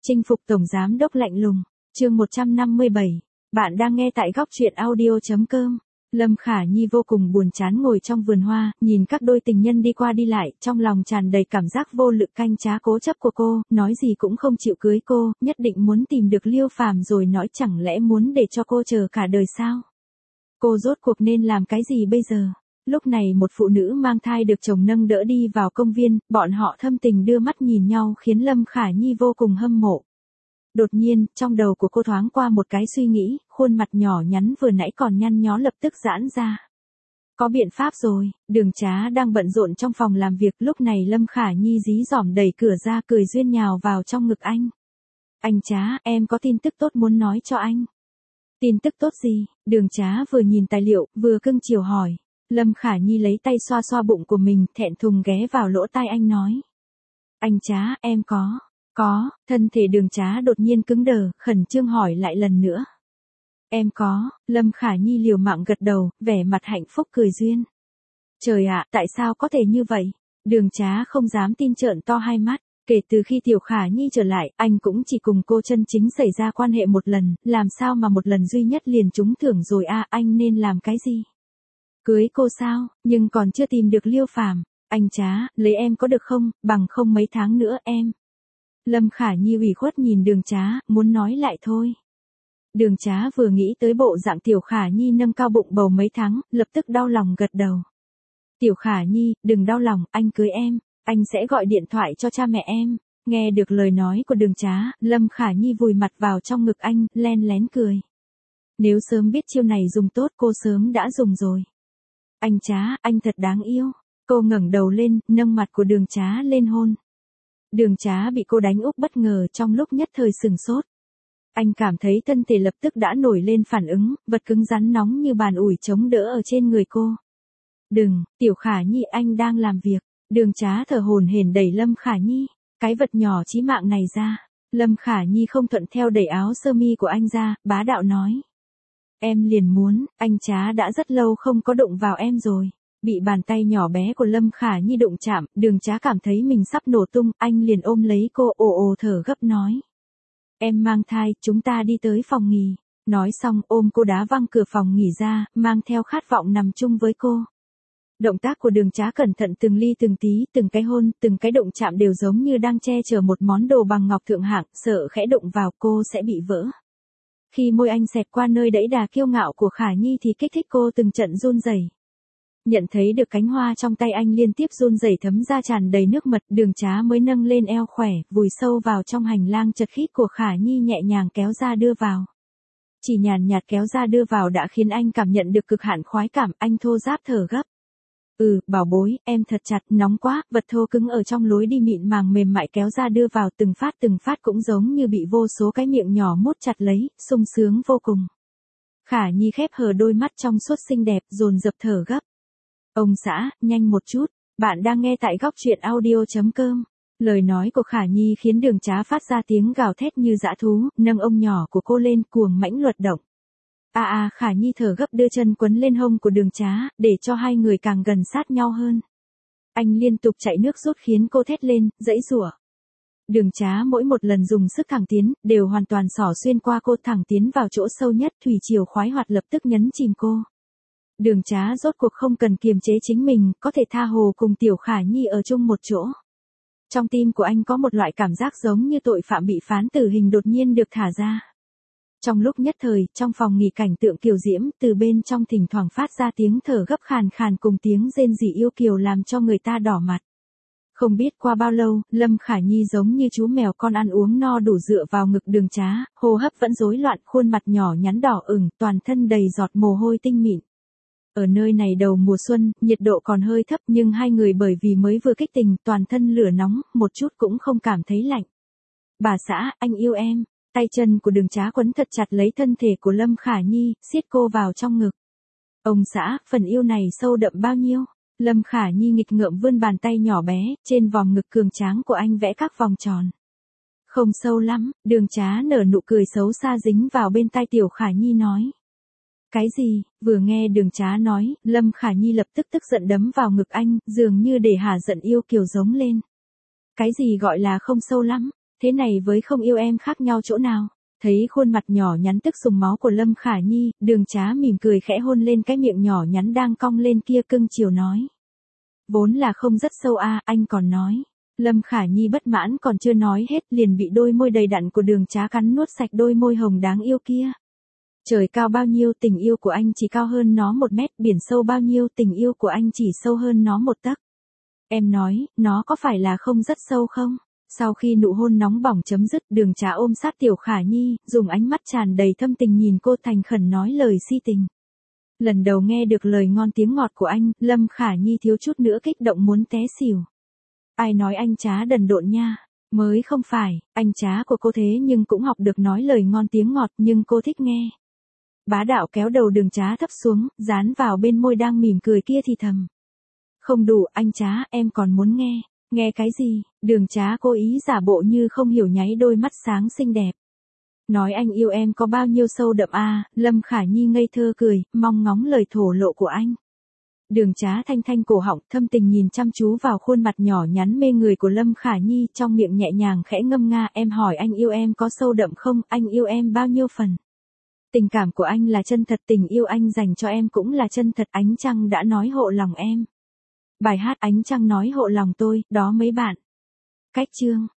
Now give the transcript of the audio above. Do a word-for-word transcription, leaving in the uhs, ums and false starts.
Chinh phục tổng giám đốc lạnh lùng, chương một trăm năm mươi bảy. Bạn đang nghe tại góc truyện audio chấm com. Lâm Khả Nhi vô cùng buồn chán ngồi trong vườn hoa, nhìn các đôi tình nhân đi qua đi lại, trong lòng tràn đầy cảm giác vô lực canh trá cố chấp của cô, nói gì cũng không chịu cưới cô, nhất định muốn tìm được Liêu Phàm rồi nói chẳng lẽ muốn để cho cô chờ cả đời sao? Cô rốt cuộc nên làm cái gì bây giờ? Lúc này một phụ nữ mang thai được chồng nâng đỡ đi vào công viên, bọn họ thâm tình đưa mắt nhìn nhau khiến Lâm Khả Nhi vô cùng hâm mộ. Đột nhiên, trong đầu của cô thoáng qua một cái suy nghĩ, khuôn mặt nhỏ nhắn vừa nãy còn nhăn nhó lập tức giãn ra. Có biện pháp rồi, Đường Trá đang bận rộn trong phòng làm việc, lúc này Lâm Khả Nhi dí dỏm đẩy cửa ra cười duyên nhào vào trong ngực anh. Anh Trá, em có tin tức tốt muốn nói cho anh. Tin tức tốt gì? Đường Trá vừa nhìn tài liệu, vừa cưng chiều hỏi. Lâm Khả Nhi lấy tay xoa xoa bụng của mình, thẹn thùng ghé vào lỗ tai anh nói. Anh Trá, em có. Có, thân thể Đường Trá đột nhiên cứng đờ, khẩn trương hỏi lại lần nữa. Em có, Lâm Khả Nhi liều mạng gật đầu, vẻ mặt hạnh phúc cười duyên. Trời ạ, tại sao có thể như vậy? Đường Trá không dám tin trợn to hai mắt. Kể từ khi Tiểu Khả Nhi trở lại, anh cũng chỉ cùng cô chân chính xảy ra quan hệ một lần, làm sao mà một lần duy nhất liền trúng thưởng rồi a? Anh nên làm cái gì? Cưới cô sao? Nhưng còn chưa tìm được Liêu Phàm. Anh Trá, lấy em có được không, bằng không mấy tháng nữa em. Lâm Khả Nhi ủy khuất nhìn Đường Trá, muốn nói lại thôi. Đường Trá vừa nghĩ tới bộ dạng Tiểu Khả Nhi nâng cao bụng bầu mấy tháng, lập tức đau lòng gật đầu. Tiểu Khả Nhi, đừng đau lòng, anh cưới em, anh sẽ gọi điện thoại cho cha mẹ em. Nghe được lời nói của Đường Trá, Lâm Khả Nhi vùi mặt vào trong ngực anh, len lén cười. Nếu sớm biết chiêu này dùng tốt cô sớm đã dùng rồi. Anh Trá, anh thật đáng yêu. Cô ngẩng đầu lên, nâng mặt của Đường Trá lên hôn. Đường Trá bị cô đánh úp bất ngờ, trong lúc nhất thời sừng sốt. Anh cảm thấy thân thể lập tức đã nổi lên phản ứng, vật cứng rắn nóng như bàn ủi chống đỡ ở trên người cô. Đừng, Tiểu Khả Nhi, anh đang làm việc. Đường Trá thở hổn hển đẩy Lâm Khả Nhi, cái vật nhỏ chí mạng này ra. Lâm Khả Nhi không thuận theo đẩy áo sơ mi của anh ra, bá đạo nói. Em liền muốn, anh Trá đã rất lâu không có đụng vào em rồi. Bị bàn tay nhỏ bé của Lâm Khả Nhi đụng chạm, Đường Trá cảm thấy mình sắp nổ tung, anh liền ôm lấy cô, ồ ồ thở gấp nói. Em mang thai, chúng ta đi tới phòng nghỉ. Nói xong ôm cô đá văng cửa phòng nghỉ ra, mang theo khát vọng nằm chung với cô. Động tác của Đường Trá cẩn thận từng ly từng tí, từng cái hôn, từng cái động chạm đều giống như đang che chở một món đồ bằng ngọc thượng hạng, sợ khẽ đụng vào cô sẽ bị vỡ. Khi môi anh xẹt qua nơi đẫy đà kiêu ngạo của Khả Nhi thì kích thích cô từng trận run rẩy. Nhận thấy được cánh hoa trong tay anh liên tiếp run rẩy thấm ra tràn đầy nước mật, Đường Trá mới nâng lên eo khỏe, vùi sâu vào trong hành lang chật khít của Khả Nhi nhẹ nhàng kéo ra đưa vào. Chỉ nhàn nhạt kéo ra đưa vào đã khiến anh cảm nhận được cực hạn khoái cảm, anh thô ráp thở gấp. Ừ, bảo bối, em thật chặt, nóng quá, vật thô cứng ở trong lối đi mịn màng mềm mại kéo ra đưa vào từng phát từng phát cũng giống như bị vô số cái miệng nhỏ mút chặt lấy, sung sướng vô cùng. Khả Nhi khép hờ đôi mắt trong suốt xinh đẹp, dồn dập thở gấp. Ông xã, nhanh một chút, bạn đang nghe tại góc truyện audio chấm com. Lời nói của Khả Nhi khiến Đường Trá phát ra tiếng gào thét như dã thú, nâng ông nhỏ của cô lên cuồng mãnh luật động. A à, a, Khả Nhi thở gấp đưa chân quấn lên hông của Đường Trá, để cho hai người càng gần sát nhau hơn. Anh liên tục chạy nước rút khiến cô thét lên, giãy giụa. Đường Trá mỗi một lần dùng sức thẳng tiến, đều hoàn toàn xỏ xuyên qua cô thẳng tiến vào chỗ sâu nhất, thủy triều khoái hoạt lập tức nhấn chìm cô. Đường Trá rốt cuộc không cần kiềm chế chính mình, có thể tha hồ cùng Tiểu Khả Nhi ở chung một chỗ. Trong tim của anh có một loại cảm giác giống như tội phạm bị phán tử hình đột nhiên được thả ra. Trong lúc nhất thời, trong phòng nghỉ cảnh tượng kiều diễm, từ bên trong thỉnh thoảng phát ra tiếng thở gấp khàn khàn cùng tiếng rên rỉ yêu kiều làm cho người ta đỏ mặt. Không biết qua bao lâu, Lâm Khả Nhi giống như chú mèo con ăn uống no đủ dựa vào ngực Đường Trá, hô hấp vẫn rối loạn, khuôn mặt nhỏ nhắn đỏ ửng, toàn thân đầy giọt mồ hôi tinh mịn. Ở nơi này đầu mùa xuân, nhiệt độ còn hơi thấp nhưng hai người bởi vì mới vừa kích tình, toàn thân lửa nóng, một chút cũng không cảm thấy lạnh. Bà xã, anh yêu em. Tay chân của Đường Trá quấn thật chặt lấy thân thể của Lâm Khả Nhi, siết cô vào trong ngực. Ông xã, phần yêu này sâu đậm bao nhiêu? Lâm Khả Nhi nghịch ngợm vươn bàn tay nhỏ bé, trên vòng ngực cường tráng của anh vẽ các vòng tròn. Không sâu lắm, Đường Trá nở nụ cười xấu xa dính vào bên tai Tiểu Khả Nhi nói. Cái gì? Vừa nghe Đường Trá nói, Lâm Khả Nhi lập tức tức giận đấm vào ngực anh, dường như để hả giận yêu kiều giống lên. Cái gì gọi là không sâu lắm? thế này với không yêu em khác nhau chỗ nào? Thấy khuôn mặt nhỏ nhắn tức sùng máu của Lâm Khả Nhi, Đường Trá mỉm cười khẽ hôn lên cái miệng nhỏ nhắn đang cong lên kia, cưng chiều nói. Vốn là không rất sâu a, anh còn nói. Lâm Khả Nhi bất mãn còn chưa nói hết liền bị đôi môi đầy đặn của Đường Trá cắn nuốt sạch đôi môi hồng đáng yêu kia. Trời cao bao nhiêu, tình yêu của anh chỉ cao hơn nó một mét, biển sâu bao nhiêu, tình yêu của anh chỉ sâu hơn nó một tấc. Em nói, nó có phải là không rất sâu không? Sau khi nụ hôn nóng bỏng chấm dứt, Đường Trá ôm sát Tiểu Khả Nhi, dùng ánh mắt tràn đầy thâm tình nhìn cô, thành khẩn nói lời si tình. Lần đầu nghe được lời ngon tiếng ngọt của anh, Lâm Khả Nhi thiếu chút nữa kích động muốn té xỉu. Ai nói anh Trá đần độn nha? Mới không phải, anh Trá của cô thế nhưng cũng học được nói lời ngon tiếng ngọt, nhưng cô thích nghe. Bá đạo kéo đầu Đường Trá thấp xuống, dán vào bên môi đang mỉm cười kia thì thầm. Không đủ, anh Trá, em còn muốn nghe. Nghe cái gì? Đường Trá cố ý giả bộ như không hiểu, nháy đôi mắt sáng xinh đẹp. Nói anh yêu em có bao nhiêu sâu đậm a? Lâm Khả Nhi ngây thơ cười, mong ngóng lời thổ lộ của anh. Đường Trá thanh thanh cổ họng, thâm tình nhìn chăm chú vào khuôn mặt nhỏ nhắn mê người của Lâm Khả Nhi, trong miệng nhẹ nhàng khẽ ngâm nga, em hỏi anh yêu em có sâu đậm không, anh yêu em bao nhiêu phần? Tình cảm của anh là chân thật, tình yêu anh dành cho em cũng là chân thật, ánh trăng đã nói hộ lòng em. Bài hát Ánh Trăng Nói Hộ Lòng Tôi, đó mấy bạn. Cách chương